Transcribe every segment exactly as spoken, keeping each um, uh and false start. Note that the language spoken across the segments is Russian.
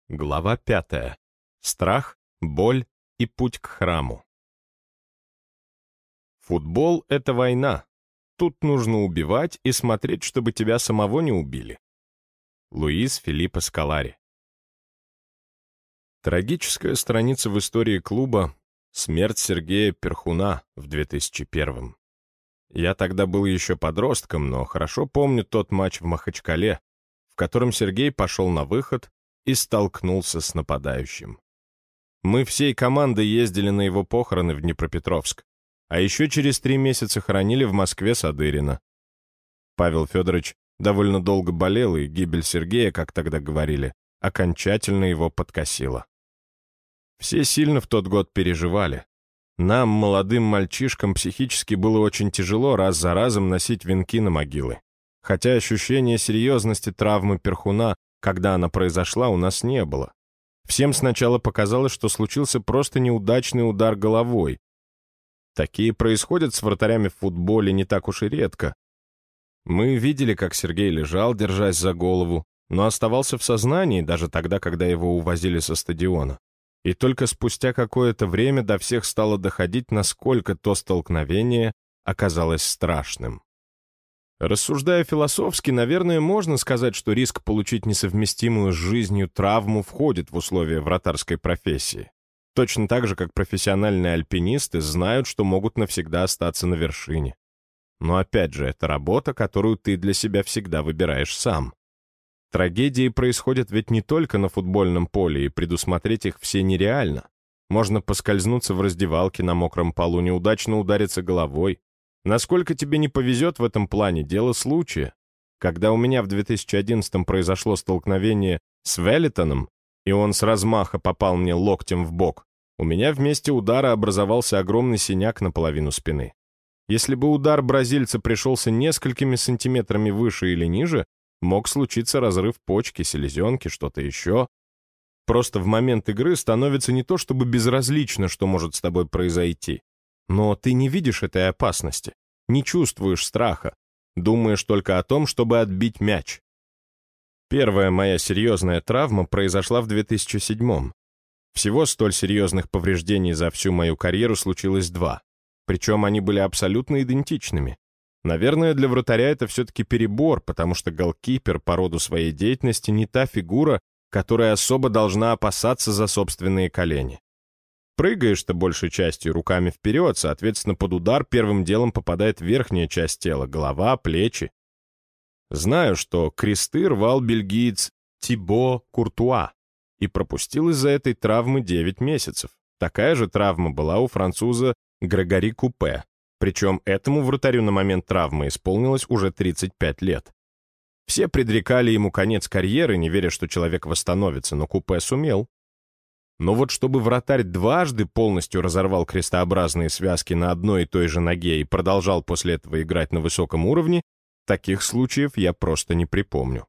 Глава пятая. Страх, боль и путь к храму. Футбол — это война. Тут нужно убивать и смотреть, чтобы тебя самого не убили. Луис Филиппо Скалари. Трагическая страница в истории клуба — смерть Сергея Перхуна в две тысячи первом. Я тогда был еще подростком, но хорошо помню тот матч в Махачкале, в котором Сергей пошел на выход и столкнулся с нападающим. Мы всей командой ездили на его похороны в Днепропетровск, а еще через три месяца хоронили в Москве Садырина. Павел Федорович довольно долго болел, и гибель Сергея, как тогда говорили, окончательно его подкосила. Все сильно в тот год переживали. Нам, молодым мальчишкам, психически было очень тяжело раз за разом носить венки на могилы. Хотя ощущения серьезности травмы Перхуна, когда она произошла, у нас не было. Всем сначала показалось, что случился просто неудачный удар головой. Такие происходят с вратарями в футболе не так уж и редко. Мы видели, как Сергей лежал, держась за голову, но оставался в сознании даже тогда, когда его увозили со стадиона. И только спустя какое-то время до всех стало доходить, насколько то столкновение оказалось страшным. Рассуждая философски, наверное, можно сказать, что риск получить несовместимую с жизнью травму входит в условия вратарской профессии. Точно так же, как профессиональные альпинисты знают, что могут навсегда остаться на вершине. Но опять же, это работа, которую ты для себя всегда выбираешь сам. Трагедии происходят ведь не только на футбольном поле, и предусмотреть их все нереально. Можно поскользнуться в раздевалке на мокром полу, неудачно удариться головой. Насколько тебе не повезет в этом плане, дело случая. Когда у меня в две тысячи одиннадцатом произошло столкновение с Веллитоном, и он с размаха попал мне локтем в бок, у меня вместе удара образовался огромный синяк наполовину спины. Если бы удар бразильца пришелся несколькими сантиметрами выше или ниже, мог случиться разрыв почки, селезенки, что-то еще. Просто в момент игры становится не то чтобы безразлично, что может с тобой произойти. Но ты не видишь этой опасности, не чувствуешь страха, думаешь только о том, чтобы отбить мяч. Первая моя серьезная травма произошла в две тысячи седьмом. Всего столь серьезных повреждений за всю мою карьеру случилось два. Причем они были абсолютно идентичными. Наверное, для вратаря это все-таки перебор, потому что голкипер по роду своей деятельности не та фигура, которая особо должна опасаться за собственные колени. Прыгаешь-то большей частью руками вперед, соответственно, под удар первым делом попадает верхняя часть тела, голова, плечи. Знаю, что кресты рвал бельгиец Тибо Куртуа и пропустил из-за этой травмы девять месяцев. Такая же травма была у француза Грегори Купе. Причем этому вратарю на момент травмы исполнилось уже тридцать пять лет. Все предрекали ему конец карьеры, не веря, что человек восстановится, но Купе сумел. Но вот чтобы вратарь дважды полностью разорвал крестообразные связки на одной и той же ноге и продолжал после этого играть на высоком уровне, таких случаев я просто не припомню.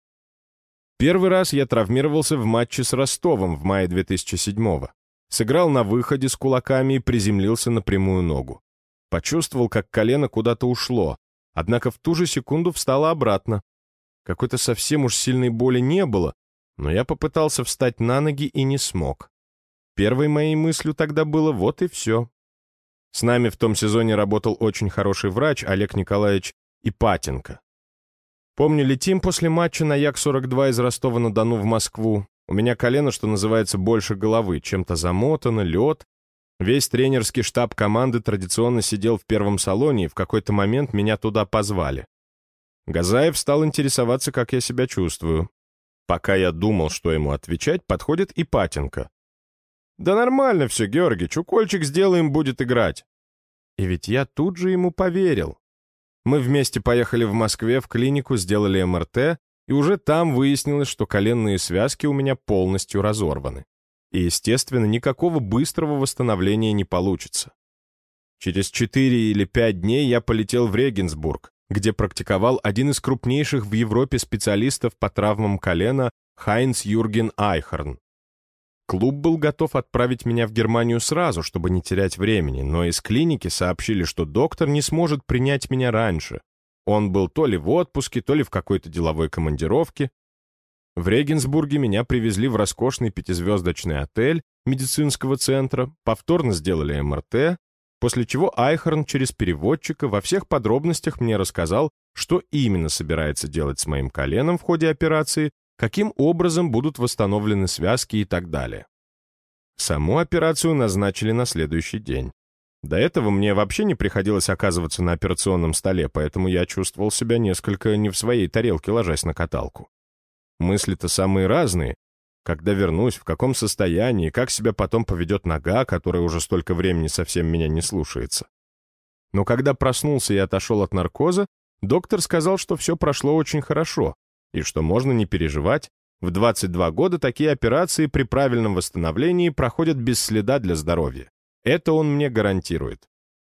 Первый раз я травмировался в матче с Ростовом в мае две тысячи седьмого. Сыграл на выходе с кулаками и приземлился на прямую ногу. Почувствовал, как колено куда-то ушло, однако в ту же секунду встало обратно. Какой-то совсем уж сильной боли не было, но я попытался встать на ноги и не смог. Первой моей мыслью тогда было «вот и все». С нами в том сезоне работал очень хороший врач Олег Николаевич Ипатенко. Помню, летим после матча на Як сорок два из Ростова-на-Дону в Москву. У меня колено, что называется, больше головы, чем-то замотано, лед. Весь тренерский штаб команды традиционно сидел в первом салоне, и в какой-то момент меня туда позвали. Газаев стал интересоваться, как я себя чувствую. Пока я думал, что ему отвечать, подходит Ипатенко. «Да нормально все, Георгич, укольчик сделаем, будет играть». И ведь я тут же ему поверил. Мы вместе поехали в Москве в клинику, сделали эм эр тэ, и уже там выяснилось, что коленные связки у меня полностью разорваны. И, естественно, никакого быстрого восстановления не получится. Через четыре или пять дней я полетел в Регенсбург, где практиковал один из крупнейших в Европе специалистов по травмам колена Хайнц-Юрген Айхорн. Клуб был готов отправить меня в Германию сразу, чтобы не терять времени, но из клиники сообщили, что доктор не сможет принять меня раньше. Он был то ли в отпуске, то ли в какой-то деловой командировке. В Регенсбурге меня привезли в роскошный пятизвездочный отель медицинского центра, повторно сделали эм эр тэ, после чего Айхорн через переводчика во всех подробностях мне рассказал, что именно собирается делать с моим коленом в ходе операции, каким образом будут восстановлены связки и так далее. Саму операцию назначили на следующий день. До этого мне вообще не приходилось оказываться на операционном столе, поэтому я чувствовал себя несколько не в своей тарелке, ложась на каталку. Мысли-то самые разные. Когда вернусь, в каком состоянии, как себя потом поведет нога, которая уже столько времени совсем меня не слушается. Но когда проснулся и отошел от наркоза, доктор сказал, что все прошло очень хорошо, и что можно не переживать. В двадцать два года такие операции при правильном восстановлении проходят без следа для здоровья. Это он мне гарантирует.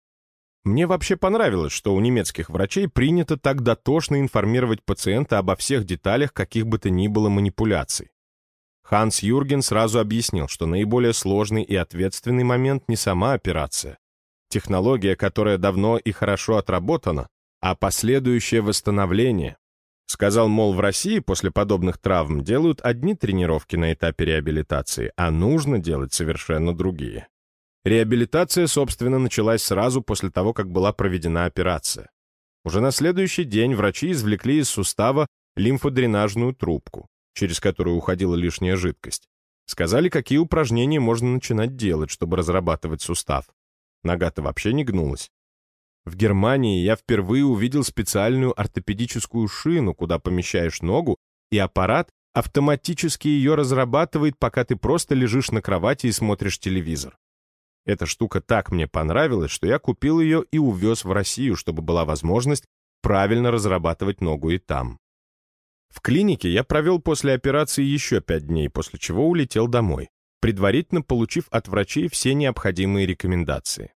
Мне вообще понравилось, что у немецких врачей принято так дотошно информировать пациента обо всех деталях каких бы то ни было манипуляций. Ханс Юрген сразу объяснил, что наиболее сложный и ответственный момент не сама операция, технология, которая давно и хорошо отработана, а последующее восстановление. Сказал, мол, в России после подобных травм делают одни тренировки на этапе реабилитации, а нужно делать совершенно другие. Реабилитация, собственно, началась сразу после того, как была проведена операция. Уже на следующий день врачи извлекли из сустава лимфодренажную трубку, через которую уходила лишняя жидкость. Сказали, какие упражнения можно начинать делать, чтобы разрабатывать сустав. Нога-то вообще не гнулась. В Германии я впервые увидел специальную ортопедическую шину, куда помещаешь ногу, и аппарат автоматически ее разрабатывает, пока ты просто лежишь на кровати и смотришь телевизор. Эта штука так мне понравилась, что я купил ее и увез в Россию, чтобы была возможность правильно разрабатывать ногу и там. В клинике я провел после операции еще пять дней, после чего улетел домой, предварительно получив от врачей все необходимые рекомендации.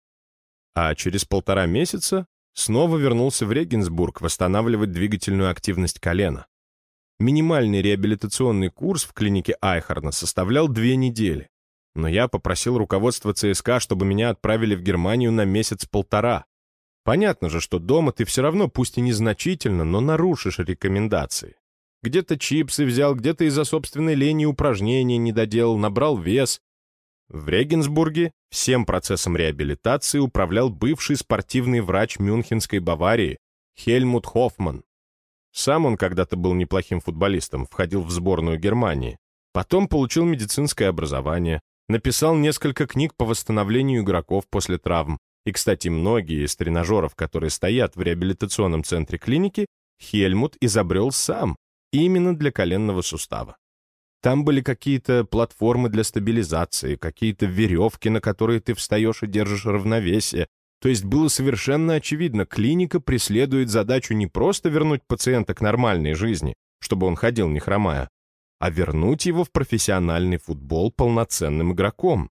А через полтора месяца снова вернулся в Регенсбург восстанавливать двигательную активность колена. Минимальный реабилитационный курс в клинике Айхорна составлял две недели. Но я попросил руководство ЦСКА, чтобы меня отправили в Германию на месяц-полтора. Понятно же, что дома ты все равно, пусть и незначительно, но нарушишь рекомендации. Где-то чипсы взял, где-то из-за собственной лени упражнения не доделал, набрал вес. В Регенсбурге всем процессом реабилитации управлял бывший спортивный врач Мюнхенской Баварии Хельмут Хоффман. Сам он когда-то был неплохим футболистом, входил в сборную Германии. Потом получил медицинское образование, написал несколько книг по восстановлению игроков после травм. И, кстати, многие из тренажеров, которые стоят в реабилитационном центре клиники, Хельмут изобрел сам, именно для коленного сустава. Там были какие-то платформы для стабилизации, какие-то веревки, на которые ты встаешь и держишь равновесие. То есть было совершенно очевидно, клиника преследует задачу не просто вернуть пациента к нормальной жизни, чтобы он ходил не хромая, а вернуть его в профессиональный футбол полноценным игроком.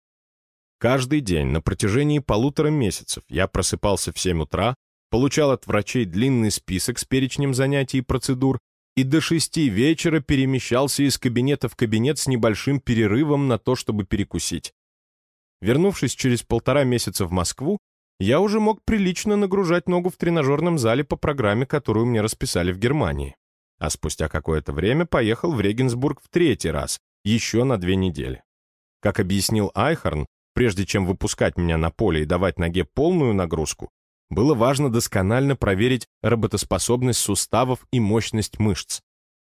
Каждый день на протяжении полутора месяцев я просыпался в семь утра, получал от врачей длинный список с перечнем занятий и процедур и до шести вечера перемещался из кабинета в кабинет с небольшим перерывом на то, чтобы перекусить. Вернувшись через полтора месяца в Москву, я уже мог прилично нагружать ногу в тренажерном зале по программе, которую мне расписали в Германии. А спустя какое-то время поехал в Регенсбург в третий раз, еще на две недели. Как объяснил Айхорн, прежде чем выпускать меня на поле и давать ноге полную нагрузку, было важно досконально проверить работоспособность суставов и мощность мышц.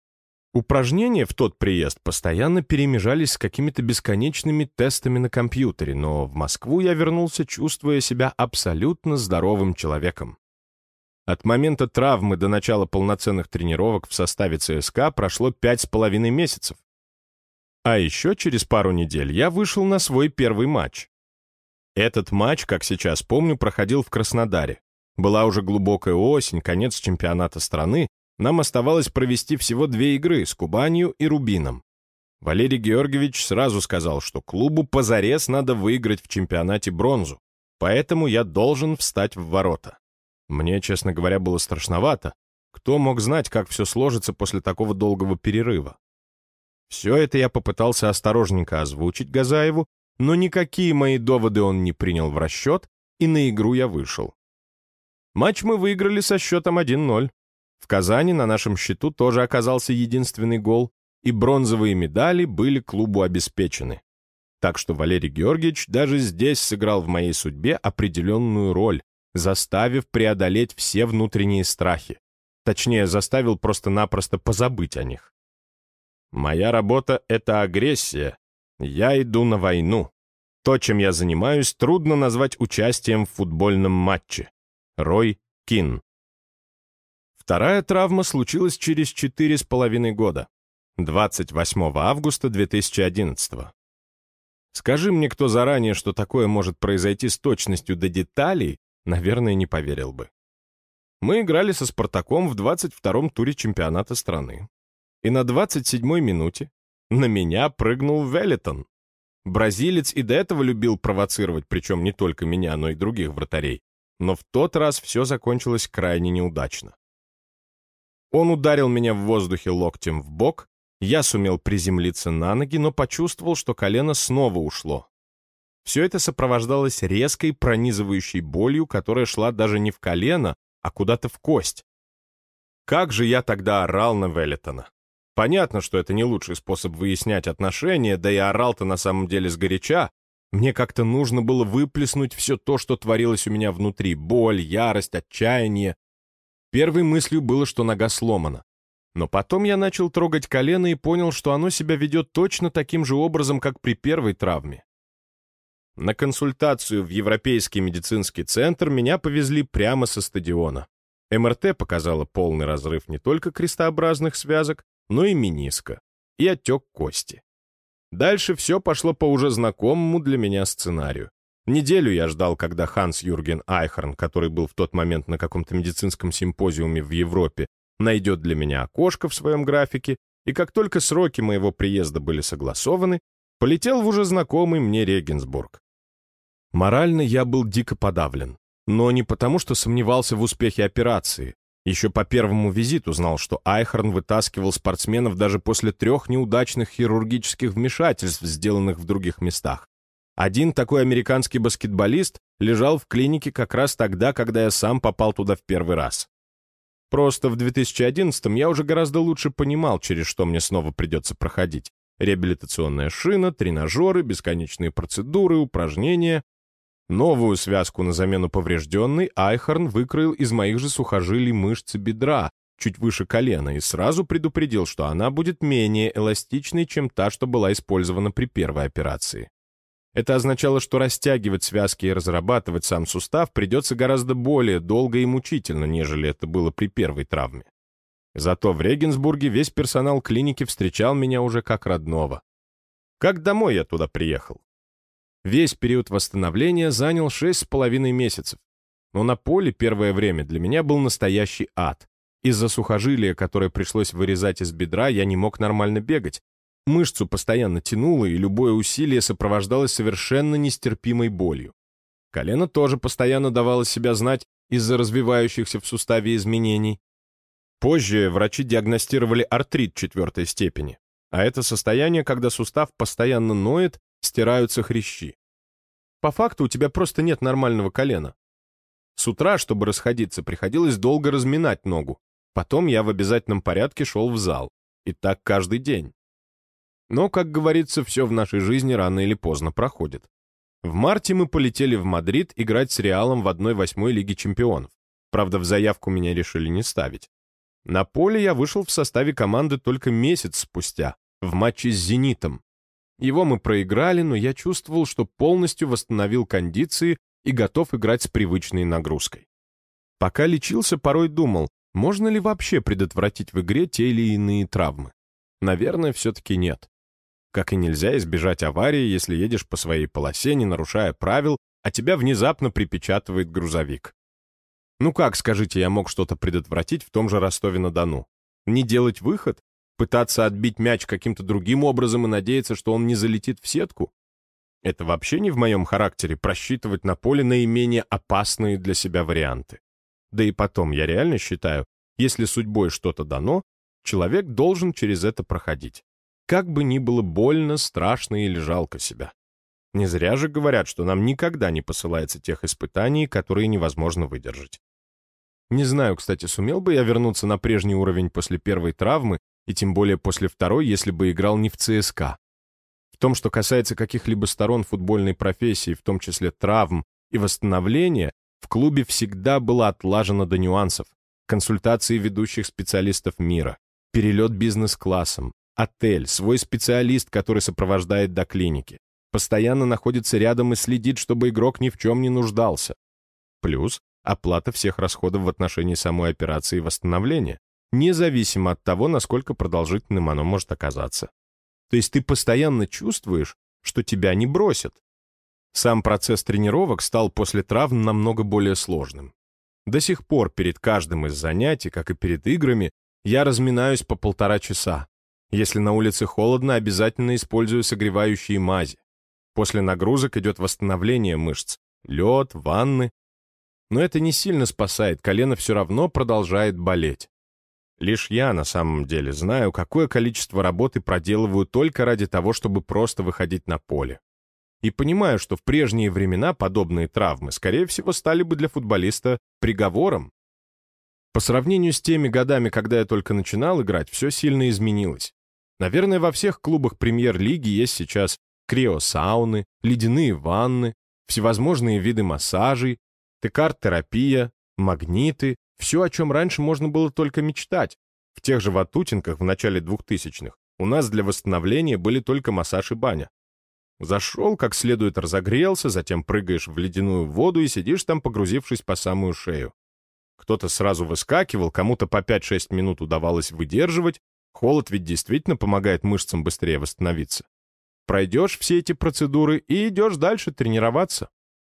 Упражнения в тот приезд постоянно перемежались с какими-то бесконечными тестами на компьютере, но в Москву я вернулся, чувствуя себя абсолютно здоровым человеком. От момента травмы до начала полноценных тренировок в составе ЦСКА прошло пять с половиной месяцев. А еще через пару недель я вышел на свой первый матч. Этот матч, как сейчас помню, проходил в Краснодаре. Была уже глубокая осень, конец чемпионата страны, нам оставалось провести всего две игры с Кубанью и Рубином. Валерий Георгиевич сразу сказал, что клубу позарез надо выиграть в чемпионате бронзу, поэтому я должен встать в ворота. Мне, честно говоря, было страшновато. Кто мог знать, как все сложится после такого долгого перерыва? Все это я попытался осторожненько озвучить Газаеву, но никакие мои доводы он не принял в расчет, и на игру я вышел. Матч мы выиграли со счетом один ноль. В Казани на нашем счету тоже оказался единственный гол, и бронзовые медали были клубу обеспечены. Так что Валерий Георгиевич даже здесь сыграл в моей судьбе определенную роль, заставив преодолеть все внутренние страхи. Точнее, заставил просто-напросто позабыть о них. Моя работа — это агрессия. Я иду на войну. То, чем я занимаюсь, трудно назвать участием в футбольном матче. Рой Кин. Вторая травма случилась через четыре с половиной года. двадцать восьмого августа две тысячи одиннадцатого. Скажи мне кто заранее, что такое может произойти с точностью до деталей, наверное, не поверил бы. Мы играли со «Спартаком» в двадцать втором туре чемпионата страны. И на двадцать седьмой минуте на меня прыгнул Веллитон. Бразилец и до этого любил провоцировать, причем не только меня, но и других вратарей. Но в тот раз все закончилось крайне неудачно. Он ударил меня в воздухе локтем в бок, я сумел приземлиться на ноги, но почувствовал, что колено снова ушло. Все это сопровождалось резкой пронизывающей болью, которая шла даже не в колено, а куда-то в кость. Как же я тогда орал на Веллитона. Понятно, что это не лучший способ выяснять отношения, да и орал-то на самом деле сгоряча. Мне как-то нужно было выплеснуть все то, что творилось у меня внутри. Боль, ярость, отчаяние. Первой мыслью было, что нога сломана. Но потом я начал трогать колено и понял, что оно себя ведет точно таким же образом, как при первой травме. На консультацию в Европейский медицинский центр меня повезли прямо со стадиона. эм эр тэ показало полный разрыв не только крестообразных связок, но и мениска, и отек кости. Дальше все пошло по уже знакомому для меня сценарию. Неделю я ждал, когда Ханс-Юрген Айхорн, который был в тот момент на каком-то медицинском симпозиуме в Европе, найдет для меня окошко в своем графике, и как только сроки моего приезда были согласованы, полетел в уже знакомый мне Регенсбург. Морально я был дико подавлен, но не потому, что сомневался в успехе операции. Еще по первому визиту знал, что Айхорн вытаскивал спортсменов даже после трех неудачных хирургических вмешательств, сделанных в других местах. Один такой американский баскетболист лежал в клинике как раз тогда, когда я сам попал туда в первый раз. Просто в две тысячи одиннадцатом я уже гораздо лучше понимал, через что мне снова придется проходить. Реабилитационная шина, тренажеры, бесконечные процедуры, упражнения. Новую связку на замену поврежденной Айхорн выкроил из моих же сухожилий мышцы бедра, чуть выше колена, и сразу предупредил, что она будет менее эластичной, чем та, что была использована при первой операции. Это означало, что растягивать связки и разрабатывать сам сустав придется гораздо более долго и мучительно, нежели это было при первой травме. Зато в Регенсбурге весь персонал клиники встречал меня уже как родного. Как домой я туда приехал? Весь период восстановления занял шесть с половиной месяцев. Но на поле первое время для меня был настоящий ад. Из-за сухожилия, которое пришлось вырезать из бедра, я не мог нормально бегать. Мышцу постоянно тянуло, и любое усилие сопровождалось совершенно нестерпимой болью. Колено тоже постоянно давало себя знать из-за развивающихся в суставе изменений. Позже врачи диагностировали артрит четвертой степени, а это состояние, когда сустав постоянно ноет, стираются хрящи. По факту у тебя просто нет нормального колена. С утра, чтобы расходиться, приходилось долго разминать ногу. Потом я в обязательном порядке шел в зал. И так каждый день. Но, как говорится, все в нашей жизни рано или поздно проходит. В марте мы полетели в Мадрид играть с Реалом в одна восьмая Лиги чемпионов. Правда, в заявку меня решили не ставить. На поле я вышел в составе команды только месяц спустя, в матче с «Зенитом». Его мы проиграли, но я чувствовал, что полностью восстановил кондиции и готов играть с привычной нагрузкой. Пока лечился, порой думал, можно ли вообще предотвратить в игре те или иные травмы. Наверное, все-таки нет. Как и нельзя избежать аварии, если едешь по своей полосе, не нарушая правил, а тебя внезапно припечатывает грузовик. Ну как, скажите, я мог что-то предотвратить в том же Ростове-на-Дону? Не делать выход? Пытаться отбить мяч каким-то другим образом и надеяться, что он не залетит в сетку? Это вообще не в моем характере просчитывать на поле наименее опасные для себя варианты. Да и потом, я реально считаю, если судьбой что-то дано, человек должен через это проходить. Как бы ни было больно, страшно или жалко себя. Не зря же говорят, что нам никогда не посылается тех испытаний, которые невозможно выдержать. Не знаю, кстати, сумел бы я вернуться на прежний уровень после первой травмы, и тем более после второй, если бы играл не в ЦСКА. В том, что касается каких-либо сторон футбольной профессии, в том числе травм и восстановления, в клубе всегда было отлажено до нюансов. Консультации ведущих специалистов мира, перелет бизнес-классом, отель, свой специалист, который сопровождает до клиники. Постоянно находится рядом и следит, чтобы игрок ни в чем не нуждался. Плюс оплата всех расходов в отношении самой операции восстановления, независимо от того, насколько продолжительным оно может оказаться. То есть ты постоянно чувствуешь, что тебя не бросят. Сам процесс тренировок стал после травм намного более сложным. До сих пор перед каждым из занятий, как и перед играми, я разминаюсь по полтора часа. Если на улице холодно, обязательно использую согревающие мази. После нагрузок идет восстановление мышц, лед, ванны. Но это не сильно спасает, колено все равно продолжает болеть. Лишь я на самом деле знаю, какое количество работы проделываю только ради того, чтобы просто выходить на поле. И понимаю, что в прежние времена подобные травмы, скорее всего, стали бы для футболиста приговором. По сравнению с теми годами, когда я только начинал играть, все сильно изменилось. Наверное, во всех клубах премьер-лиги есть сейчас криосауны, ледяные ванны, всевозможные виды массажей, текард-терапия, магниты, все, о чем раньше можно было только мечтать. В тех же Ватутинках в начале двухтысячных у нас для восстановления были только массаж и баня. Зашел, как следует разогрелся, затем прыгаешь в ледяную воду и сидишь там, погрузившись по самую шею. Кто-то сразу выскакивал, кому-то по пять-шесть минут удавалось выдерживать, холод ведь действительно помогает мышцам быстрее восстановиться. Пройдешь все эти процедуры и идешь дальше тренироваться.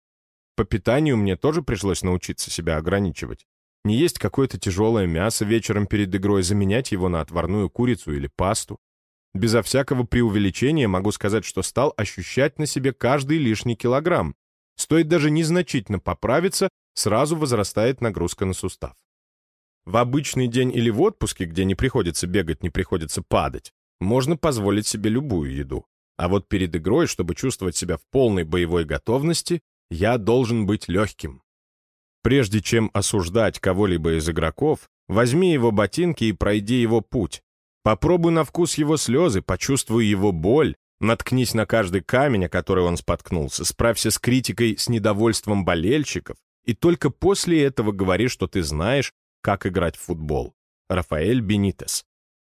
По питанию мне тоже пришлось научиться себя ограничивать. Не есть какое-то тяжелое мясо вечером перед игрой, заменять его на отварную курицу или пасту. Безо всякого преувеличения могу сказать, что стал ощущать на себе каждый лишний килограмм. Стоит даже незначительно поправиться, сразу возрастает нагрузка на сустав. В обычный день или в отпуске, где не приходится бегать, не приходится падать, можно позволить себе любую еду. А вот перед игрой, чтобы чувствовать себя в полной боевой готовности, я должен быть легким. Прежде чем осуждать кого-либо из игроков, возьми его ботинки и пройди его путь. Попробуй на вкус его слезы, почувствуй его боль, наткнись на каждый камень, о который он споткнулся, справься с критикой, с недовольством болельщиков, и только после этого говори, что ты знаешь, как играть в футбол. Рафаэль Бенитес.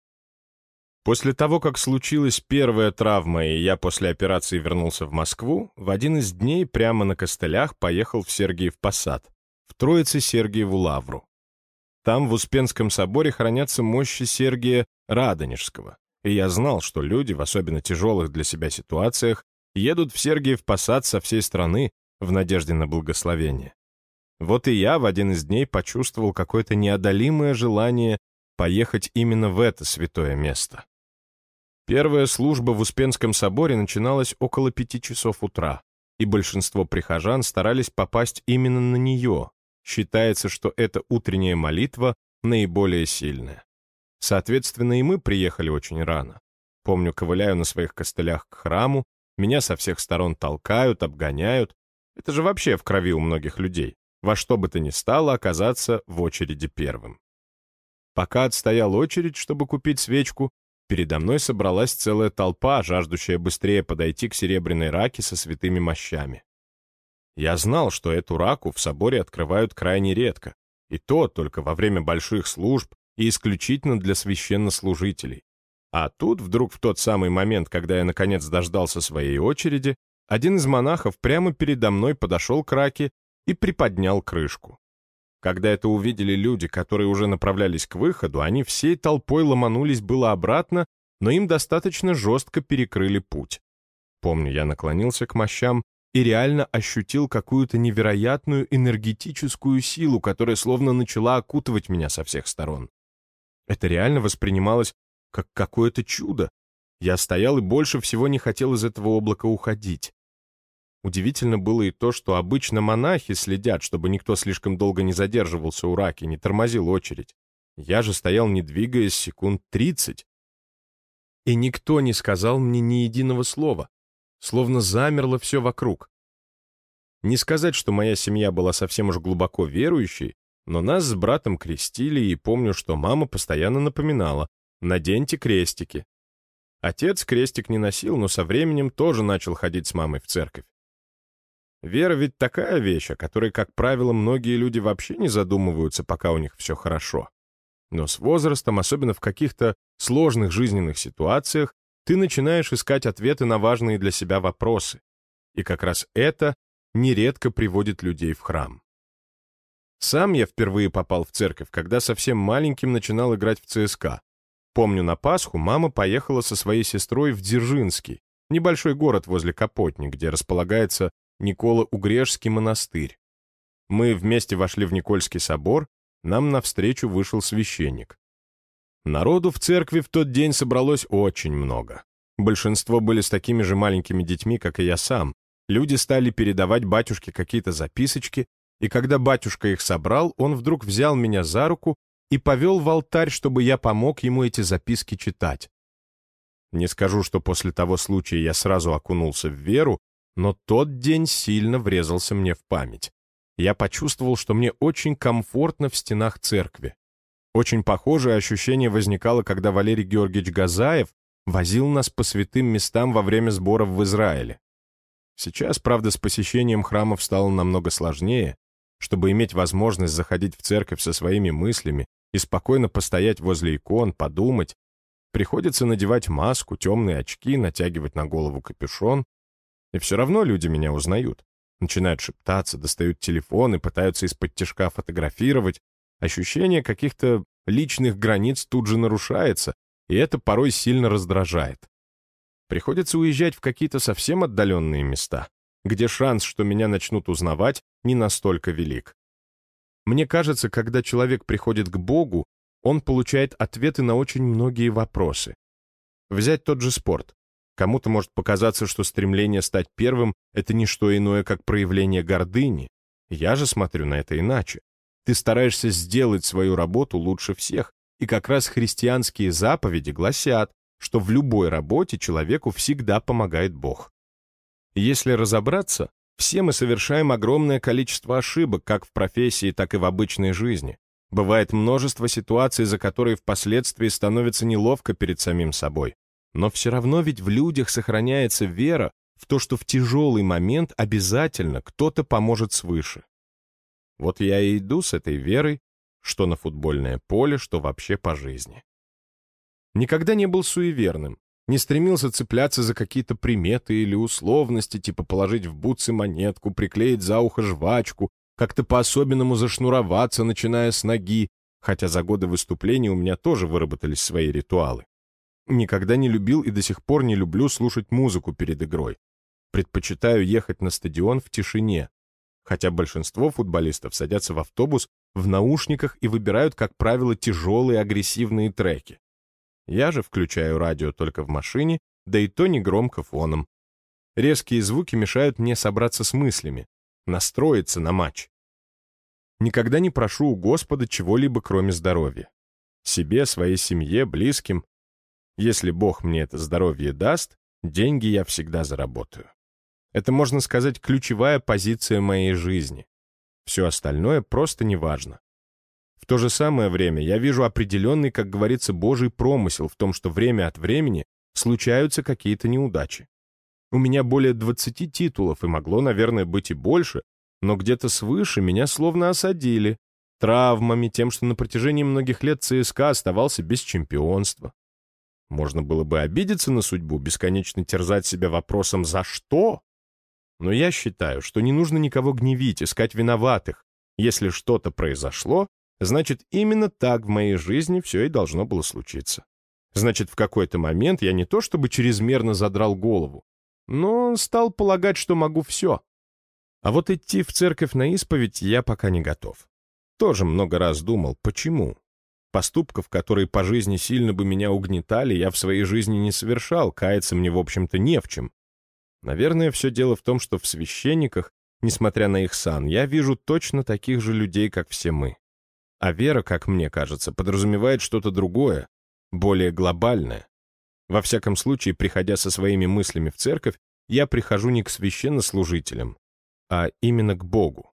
После того, как случилась первая травма, и я после операции вернулся в Москву, в один из дней прямо на костылях поехал в Сергиев Посад, в Троице-Сергиеву Лавру. Там, в Успенском соборе, хранятся мощи Сергия Радонежского, и я знал, что люди, в особенно тяжелых для себя ситуациях, едут в Сергиев Посад со всей страны в надежде на благословение. Вот и я в один из дней почувствовал какое-то неодолимое желание поехать именно в это святое место. Первая служба в Успенском соборе начиналась около пяти часов утра, и большинство прихожан старались попасть именно на нее. Считается, что эта утренняя молитва наиболее сильная. Соответственно, и мы приехали очень рано. Помню, ковыляю на своих костылях к храму, меня со всех сторон толкают, обгоняют. Это же вообще в крови у многих людей. Во что бы то ни стало оказаться в очереди первым. Пока отстоял очередь, чтобы купить свечку, передо мной собралась целая толпа, жаждущая быстрее подойти к серебряной раке со святыми мощами. Я знал, что эту раку в соборе открывают крайне редко, и то только во время больших служб и исключительно для священнослужителей. А тут вдруг в тот самый момент, когда я наконец дождался своей очереди, один из монахов прямо передо мной подошел к раке и приподнял крышку. Когда это увидели люди, которые уже направлялись к выходу, они всей толпой ломанулись было обратно, но им достаточно жестко перекрыли путь. Помню, я наклонился к мощам и реально ощутил какую-то невероятную энергетическую силу, которая словно начала окутывать меня со всех сторон. Это реально воспринималось как какое-то чудо. Я стоял и больше всего не хотел из этого облака уходить. Удивительно было и то, что обычно монахи следят, чтобы никто слишком долго не задерживался у раки, не тормозил очередь. Я же стоял, не двигаясь, секунд тридцать. И никто не сказал мне ни единого слова, словно замерло все вокруг. Не сказать, что моя семья была совсем уж глубоко верующей, но нас с братом крестили, и помню, что мама постоянно напоминала: наденьте крестики. Отец крестик не носил, но со временем тоже начал ходить с мамой в церковь. Вера ведь такая вещь, о которой, как правило, многие люди вообще не задумываются, пока у них все хорошо. Но с возрастом, особенно в каких-то сложных жизненных ситуациях, ты начинаешь искать ответы на важные для себя вопросы. И как раз это нередко приводит людей в храм. Сам я впервые попал в церковь, когда совсем маленьким начинал играть в ЦСКА. Помню, на Пасху мама поехала со своей сестрой в Дзержинский, небольшой город возле Капотни, где располагается Никола-Угрешский монастырь. Мы вместе вошли в Никольский собор, нам навстречу вышел священник. Народу в церкви в тот день собралось очень много. Большинство были с такими же маленькими детьми, как и я сам. Люди стали передавать батюшке какие-то записочки, и когда батюшка их собрал, он вдруг взял меня за руку и повел в алтарь, чтобы я помог ему эти записки читать. Не скажу, что после того случая я сразу окунулся в веру, но тот день сильно врезался мне в память. Я почувствовал, что мне очень комфортно в стенах церкви. Очень похожее ощущение возникало, когда Валерий Георгиевич Газаев возил нас по святым местам во время сборов в Израиле. Сейчас, правда, с посещением храмов стало намного сложнее. Чтобы иметь возможность заходить в церковь со своими мыслями и спокойно постоять возле икон, подумать, приходится надевать маску, темные очки, натягивать на голову капюшон. И все равно люди меня узнают. Начинают шептаться, достают телефон и пытаются из-под тишка фотографировать. Ощущение каких-то личных границ тут же нарушается, и это порой сильно раздражает. Приходится уезжать в какие-то совсем отдаленные места, где шанс, что меня начнут узнавать, не настолько велик. Мне кажется, когда человек приходит к Богу, он получает ответы на очень многие вопросы. Взять тот же спорт. Кому-то может показаться, что стремление стать первым — это не что иное, как проявление гордыни. Я же смотрю на это иначе. Ты стараешься сделать свою работу лучше всех, и как раз христианские заповеди гласят, что в любой работе человеку всегда помогает Бог. Если разобраться, все мы совершаем огромное количество ошибок, как в профессии, так и в обычной жизни. Бывает множество ситуаций, за которые впоследствии становится неловко перед самим собой. Но все равно ведь в людях сохраняется вера в то, что в тяжелый момент обязательно кто-то поможет свыше. Вот я и иду с этой верой, что на футбольное поле, что вообще по жизни. Никогда не был суеверным, не стремился цепляться за какие-то приметы или условности, типа положить в бутсы монетку, приклеить за ухо жвачку, как-то по-особенному зашнуроваться, начиная с ноги, хотя за годы выступлений у меня тоже выработались свои ритуалы. Никогда не любил и до сих пор не люблю слушать музыку перед игрой. Предпочитаю ехать на стадион в тишине, хотя большинство футболистов садятся в автобус в наушниках и выбирают, как правило, тяжелые агрессивные треки. Я же включаю радио только в машине, да и то не громко фоном. Резкие звуки мешают мне собраться с мыслями, настроиться на матч. Никогда не прошу у Господа чего-либо, кроме здоровья. Себе, своей семье, близким. Если Бог мне это здоровье даст, деньги я всегда заработаю. Это, можно сказать, ключевая позиция моей жизни. Все остальное просто неважно. В то же самое время я вижу определенный, как говорится, Божий промысел в том, что время от времени случаются какие-то неудачи. У меня более двадцати титулов, и могло, наверное, быть и больше, но где-то свыше меня словно осадили. Травмами, тем, что на протяжении многих лет ЦСКА оставался без чемпионства. Можно было бы обидеться на судьбу, бесконечно терзать себя вопросом «за что?». Но я считаю, что не нужно никого гневить, искать виноватых. Если что-то произошло, значит, именно так в моей жизни все и должно было случиться. Значит, в какой-то момент я не то чтобы чрезмерно задрал голову, но стал полагать, что могу все. А вот идти в церковь на исповедь я пока не готов. Тоже много раз думал, почему? Поступков, которые по жизни сильно бы меня угнетали, я в своей жизни не совершал, каяться мне, в общем-то, не в чем. Наверное, все дело в том, что в священниках, несмотря на их сан, я вижу точно таких же людей, как все мы. А вера, как мне кажется, подразумевает что-то другое, более глобальное. Во всяком случае, приходя со своими мыслями в церковь, я прихожу не к священнослужителям, а именно к Богу.